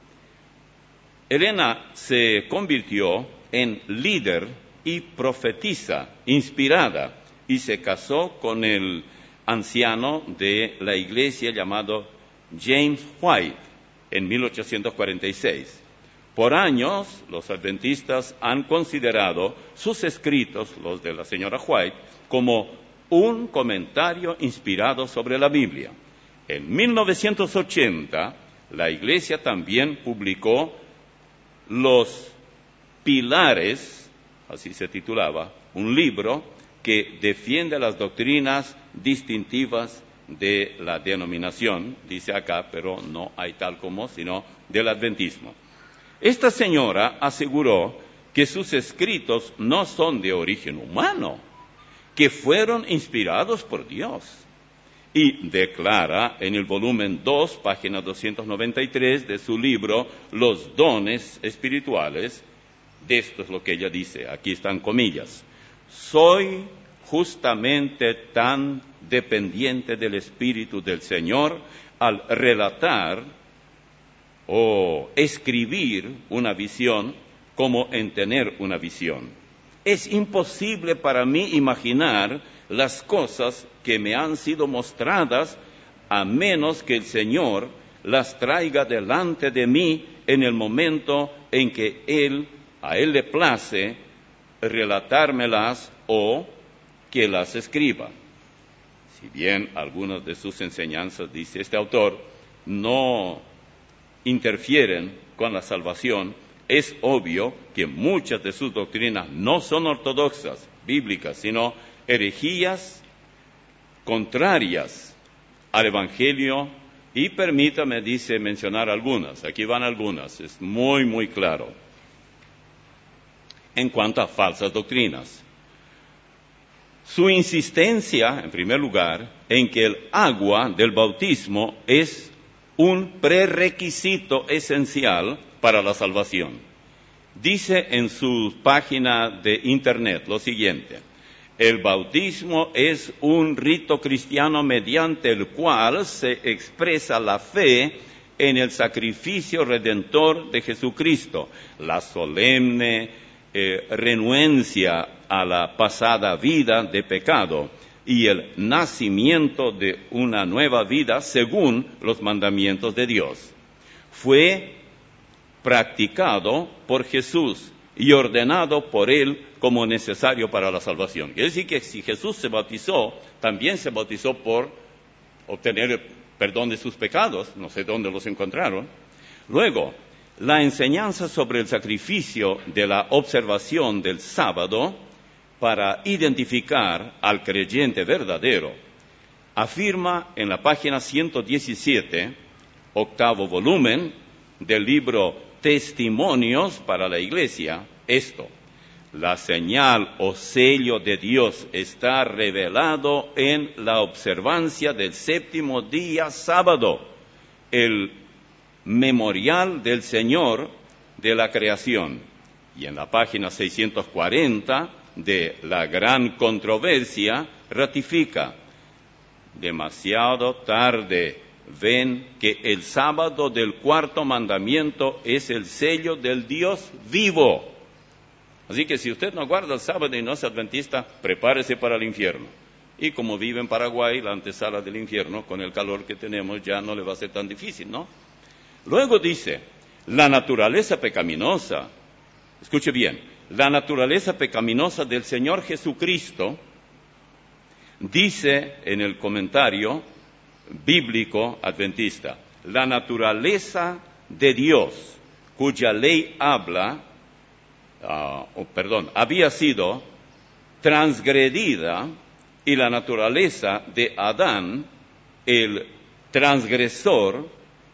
Elena se convirtió en líder y profetisa inspirada y se casó con el anciano de la iglesia llamado James White en mil ochocientos cuarenta y seis. Por años, los adventistas han considerado sus escritos, los de la señora White, como un comentario inspirado sobre la Biblia. En mil novecientos ochenta, la iglesia también publicó Los Pilares, así se titulaba, un libro que defiende las doctrinas distintivas de la denominación, dice acá, pero no hay tal como, sino del adventismo. Esta señora aseguró que sus escritos no son de origen humano, que fueron inspirados por Dios, y declara en el volumen dos, página doscientos noventa y tres de su libro Los dones espirituales, de esto es lo que ella dice, aquí están comillas: soy justamente tan dependiente del Espíritu del Señor al relatar o escribir una visión como en tener una visión. Es imposible para mí imaginar las cosas que me han sido mostradas a menos que el Señor las traiga delante de mí en el momento en que Él, a Él le place relatármelas o que las escriba. Si bien algunas de sus enseñanzas, dice este autor, no interfieren con la salvación, es obvio que muchas de sus doctrinas no son ortodoxas, bíblicas, sino herejías contrarias al Evangelio. Y permítame, dice, mencionar algunas. Aquí van algunas, es muy, muy claro. En cuanto a falsas doctrinas, Su insistencia, en primer lugar, en que el agua del bautismo es un prerequisito esencial para la salvación. Dice en su página de internet lo siguiente: el bautismo es un rito cristiano mediante el cual se expresa la fe en el sacrificio redentor de Jesucristo, la solemne eh, renuencia a la pasada vida de pecado y el nacimiento de una nueva vida según los mandamientos de Dios. Fue practicado por Jesús y ordenado por Él como necesario para la salvación. Quiere decir que si Jesús se bautizó, también se bautizó por obtener el perdón de sus pecados, no sé dónde los encontraron. Luego, la enseñanza sobre el sacrificio de la observación del sábado para identificar al creyente verdadero, afirma en la página ciento diecisiete, octavo volumen del libro Testimonios para la Iglesia, esto: la señal o sello de Dios está revelado en la observancia del séptimo día sábado, el memorial del Señor de la creación. Y en la página seiscientos cuarenta de La Gran Controversia ratifica: demasiado tarde ven que el sábado del cuarto mandamiento es el sello del Dios vivo. Así que si usted no guarda el sábado y no es adventista, prepárese para el infierno. Y como vive en Paraguay, la antesala del infierno, con el calor que tenemos, ya no le va a ser tan difícil, ¿no? Luego dice, la naturaleza pecaminosa, escuche bien, la naturaleza pecaminosa del Señor Jesucristo, dice en el comentario bíblico adventista, la naturaleza de Dios, cuya ley habla, uh, oh, perdón, había sido transgredida, y la naturaleza de Adán, el transgresor,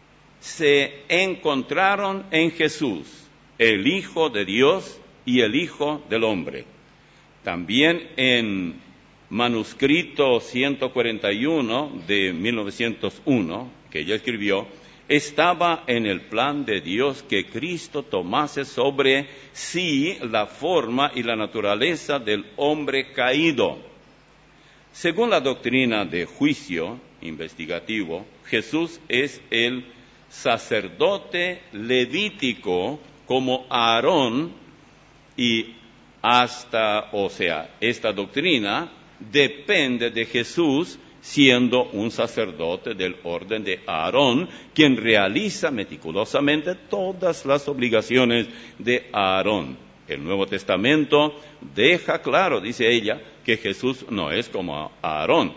se encontraron en Jesús, el Hijo de Dios y el Hijo del Hombre. También en manuscrito ciento cuarenta y uno de mil novecientos uno, que ella escribió, estaba en el plan de Dios que Cristo tomase sobre sí la forma y la naturaleza del hombre caído. Según la doctrina de juicio investigativo, Jesús es el sacerdote levítico como Aarón, y hasta, o sea, esta doctrina depende de Jesús siendo un sacerdote del orden de Aarón, quien realiza meticulosamente todas las obligaciones de Aarón. El Nuevo Testamento deja claro, dice ella, que Jesús no es como Aarón.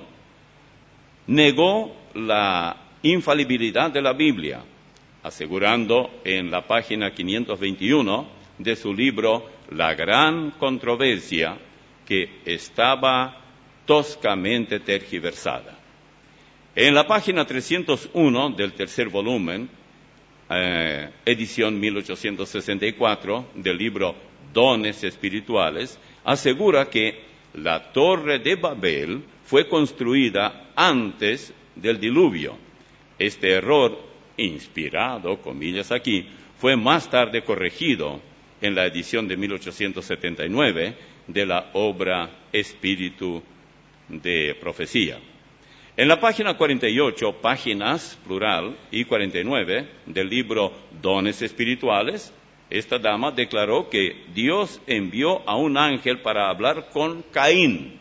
Negó la infalibilidad de la Biblia, asegurando en la página quinientos veintiuno de su libro La Gran Controversia que estaba toscamente tergiversada. En la página trescientos uno del tercer volumen, eh, edición mil ochocientos sesenta y cuatro, del libro Dones Espirituales, asegura que la Torre de Babel fue construida antes del diluvio. Este error, inspirado, comillas aquí, fue más tarde corregido en la edición de mil ochocientos setenta y nueve de la obra Espíritu de Profecía. En la página cuarenta y ocho, páginas, plural, y cuarenta y nueve, del libro Dones Espirituales, esta dama declaró que Dios envió a un ángel para hablar con Caín.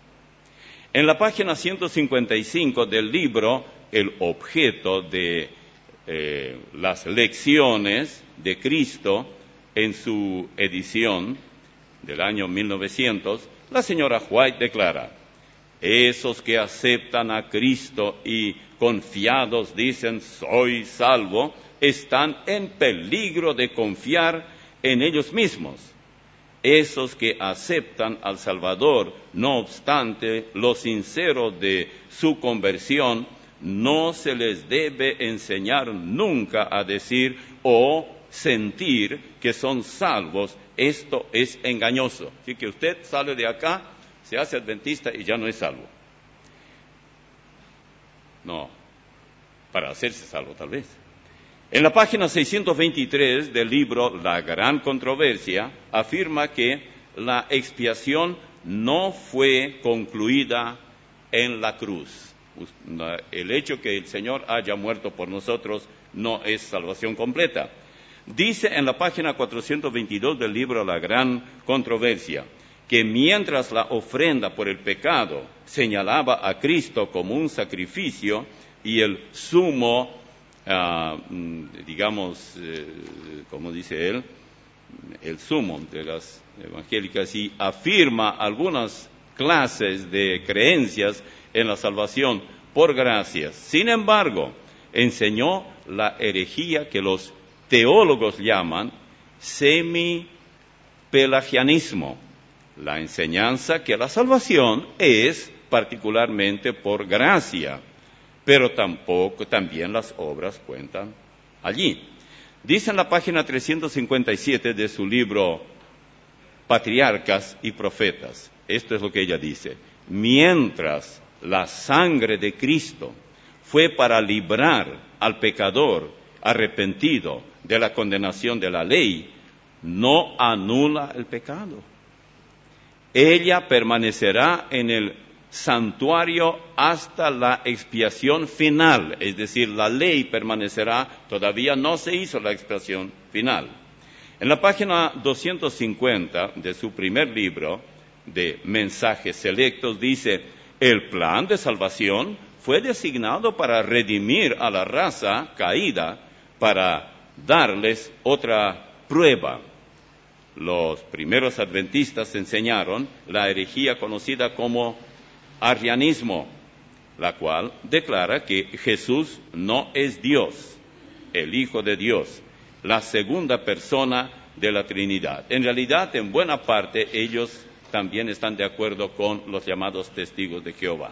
En la página ciento cincuenta y cinco del libro El objeto de eh, las lecciones de Cristo, en su edición del año mil novecientos, la señora White declara: esos que aceptan a Cristo y confiados dicen soy salvo, están en peligro de confiar en ellos mismos. Esos que aceptan al Salvador, no obstante lo sincero de su conversión, no se les debe enseñar nunca a decir o sentir que son salvos. Esto es engañoso. Así que usted sale de acá se hace adventista y ya no es salvo. No, para hacerse salvo tal vez. En la página seiscientos veintitrés del libro La Gran Controversia, afirma que la expiación no fue concluida en la cruz. El hecho que el Señor haya muerto por nosotros no es salvación completa. Dice en la página cuatrocientos veintidós del libro La Gran Controversia que mientras la ofrenda por el pecado señalaba a Cristo como un sacrificio y el sumo, uh, digamos, eh, como dice él, el sumo de las evangélicas, y afirma algunas clases de creencias en la salvación por gracias. Sin embargo, enseñó la herejía que los teólogos llaman semipelagianismo, la enseñanza que la salvación es particularmente por gracia, pero tampoco también las obras cuentan allí. Dice en la página trescientos cincuenta y siete de su libro Patriarcas y Profetas, esto es lo que ella dice: mientras la sangre de Cristo fue para librar al pecador arrepentido de la condenación de la ley, no anula el pecado. Ella permanecerá en el santuario hasta la expiación final, es decir, la ley permanecerá, todavía no se hizo la expiación final. En la página doscientos cincuenta de su primer libro de Mensajes Selectos dice: el plan de salvación fue designado para redimir a la raza caída, para darles otra prueba. Los primeros adventistas enseñaron la herejía conocida como arrianismo, la cual declara que Jesús no es Dios, el Hijo de Dios, la segunda persona de la Trinidad. En realidad, en buena parte, ellos también están de acuerdo con los llamados testigos de Jehová.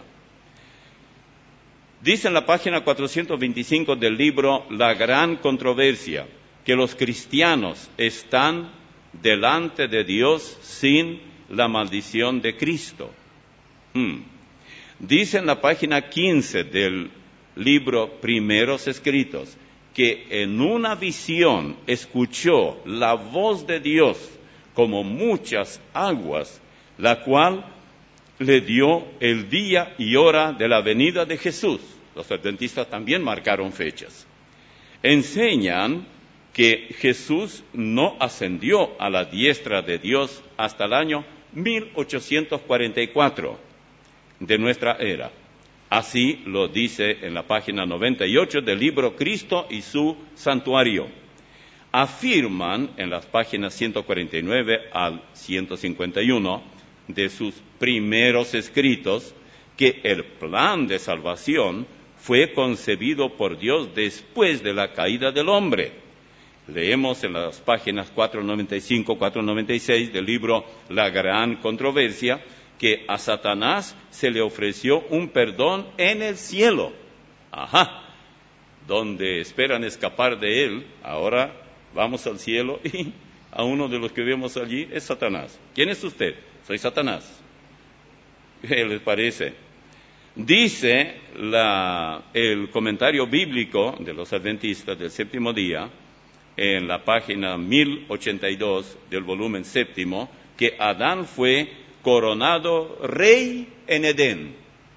Dice en la página cuatrocientos veinticinco del libro La Gran Controversia que los cristianos están delante de Dios sin la maldición de Cristo. Hmm. Dice en la página quince del libro Primeros Escritos que en una visión escuchó la voz de Dios como muchas aguas, la cual le dio el día y hora de la venida de Jesús. Los adventistas también marcaron fechas. Enseñan que Jesús no ascendió a la diestra de Dios hasta el año mil ochocientos cuarenta y cuatro de nuestra era. Así lo dice en la página noventa y ocho del libro Cristo y su santuario. Afirman en las páginas ciento cuarenta y nueve al ciento cincuenta y uno de sus primeros escritos que el plan de salvación fue concebido por Dios después de la caída del hombre. Leemos en las páginas cuatrocientos noventa y cinco, cuatrocientos noventa y seis del libro La Gran Controversia que a Satanás se le ofreció un perdón en el cielo. Ajá, donde esperan escapar de él, ahora vamos al cielo y a uno de los que vemos allí es Satanás. ¿Quién es usted? Soy Satanás. ¿Qué les parece? Dice la, el comentario bíblico de los adventistas del séptimo día, en la página mil ochenta y dos del volumen séptimo, que Adán fue coronado rey en Edén.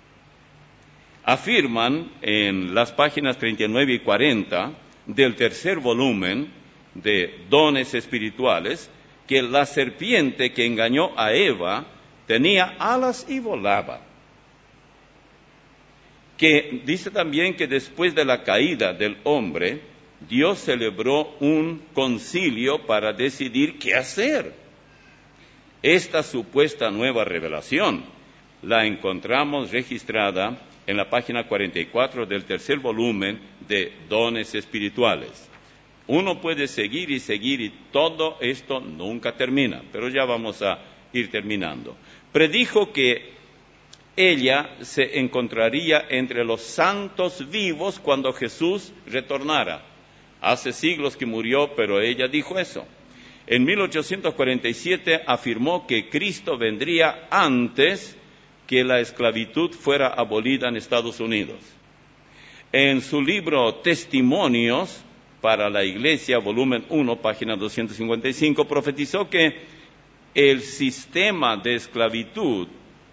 Afirman en las páginas treinta y nueve y cuarenta del tercer volumen de Dones Espirituales que la serpiente que engañó a Eva tenía alas y volaba. Que dice también que después de la caída del hombre, Dios celebró un concilio para decidir qué hacer. Esta supuesta nueva revelación la encontramos registrada en la página cuarenta y cuatro del tercer volumen de Dones Espirituales. Uno puede seguir y seguir y todo esto nunca termina, pero ya vamos a ir terminando. Predijo que ella se encontraría entre los santos vivos cuando Jesús retornara. Hace siglos que murió, pero ella dijo eso. En mil ochocientos cuarenta y siete afirmó que Cristo vendría antes que la esclavitud fuera abolida en Estados Unidos. En su libro Testimonios para la Iglesia, volumen uno, página doscientos cincuenta y cinco, profetizó que el sistema de esclavitud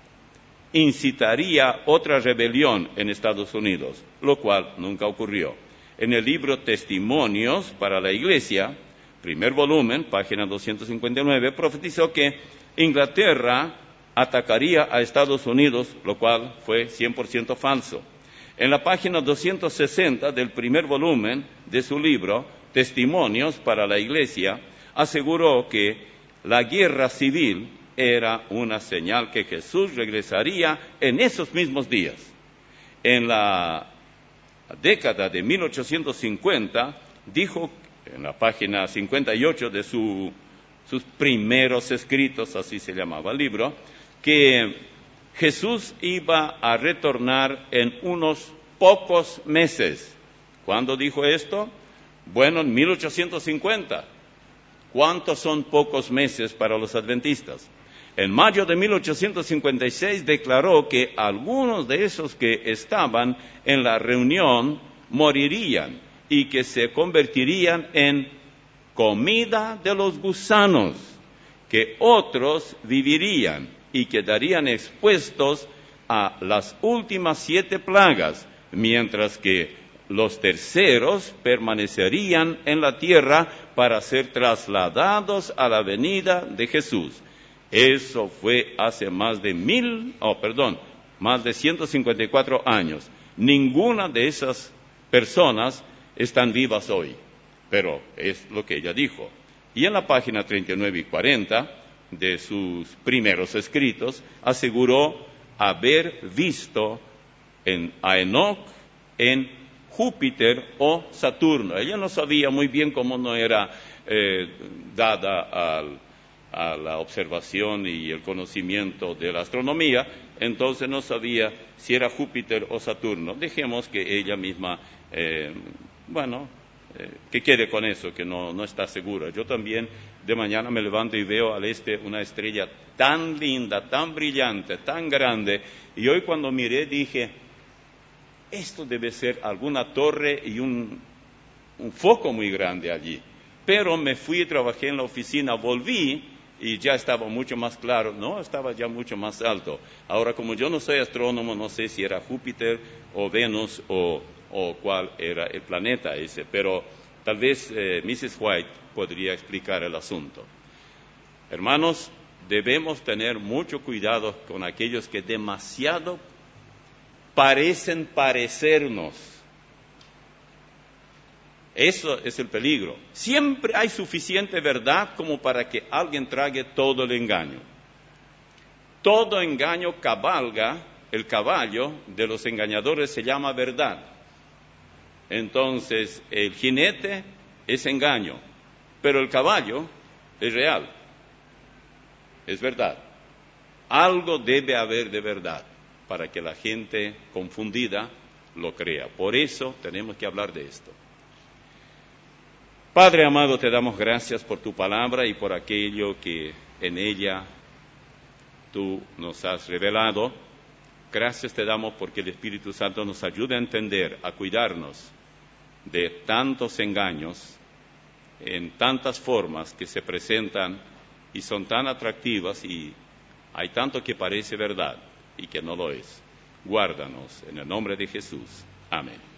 incitaría otra rebelión en Estados Unidos, lo cual nunca ocurrió. En el libro Testimonios para la Iglesia, primer volumen, página doscientos cincuenta y nueve, profetizó que Inglaterra atacaría a Estados Unidos, lo cual fue cien por ciento falso. En la página doscientos sesenta del primer volumen de su libro, Testimonios para la Iglesia, aseguró que la guerra civil era una señal que Jesús regresaría en esos mismos días. En la década de mil ochocientos cincuenta, dijo en la página cincuenta y ocho de su, sus primeros escritos, así se llamaba el libro, que Jesús iba a retornar en unos pocos meses. ¿Cuándo dijo esto? Bueno, en mil ochocientos cincuenta. ¿Cuántos son pocos meses para los adventistas? En mayo de mil ochocientos cincuenta y seis declaró que algunos de esos que estaban en la reunión morirían y que se convertirían en comida de los gusanos, que otros vivirían y quedarían expuestos a las últimas siete plagas, mientras que los terceros permanecerían en la tierra para ser trasladados a la venida de Jesús. Eso fue hace más de mil, oh, perdón, más de ciento cincuenta y cuatro años. Ninguna de esas personas están vivas hoy, pero es lo que ella dijo. Y en la página treinta y nueve y cuarenta de sus primeros escritos, aseguró haber visto en, a Enoc en Júpiter o Saturno. Ella no sabía muy bien cómo no era eh, dada al, a la observación y el conocimiento de la astronomía, entonces no sabía si era Júpiter o Saturno. Dejemos que ella misma, eh, bueno, eh, que quede con eso, que no, no está segura. Yo también de mañana me levanto y veo al este una estrella tan linda, tan brillante, tan grande, y hoy cuando miré dije, esto debe ser alguna torre y un, un foco muy grande allí. Pero me fui, trabajé en la oficina, volví y ya estaba mucho más claro. No, estaba ya mucho más alto. Ahora, como yo no soy astrónomo, no sé si era Júpiter o Venus o, o cuál era el planeta ese, pero tal vez eh, missus White podría explicar el asunto. Hermanos, debemos tener mucho cuidado con aquellos que demasiado parecen parecernos. Eso es el peligro. Siempre hay suficiente verdad como para que alguien trague todo el engaño. Todo engaño cabalga, el caballo de los engañadores se llama verdad. Entonces, el jinete es engaño, pero el caballo es real, es verdad. Algo debe haber de verdad para que la gente confundida lo crea. Por eso tenemos que hablar de esto. Padre amado, te damos gracias por tu palabra y por aquello que en ella tú nos has revelado. Gracias te damos porque el Espíritu Santo nos ayude a entender, a cuidarnos de tantos engaños en tantas formas que se presentan y son tan atractivas y hay tanto que parece verdad y que no lo es. Guárdanos en el nombre de Jesús. Amén.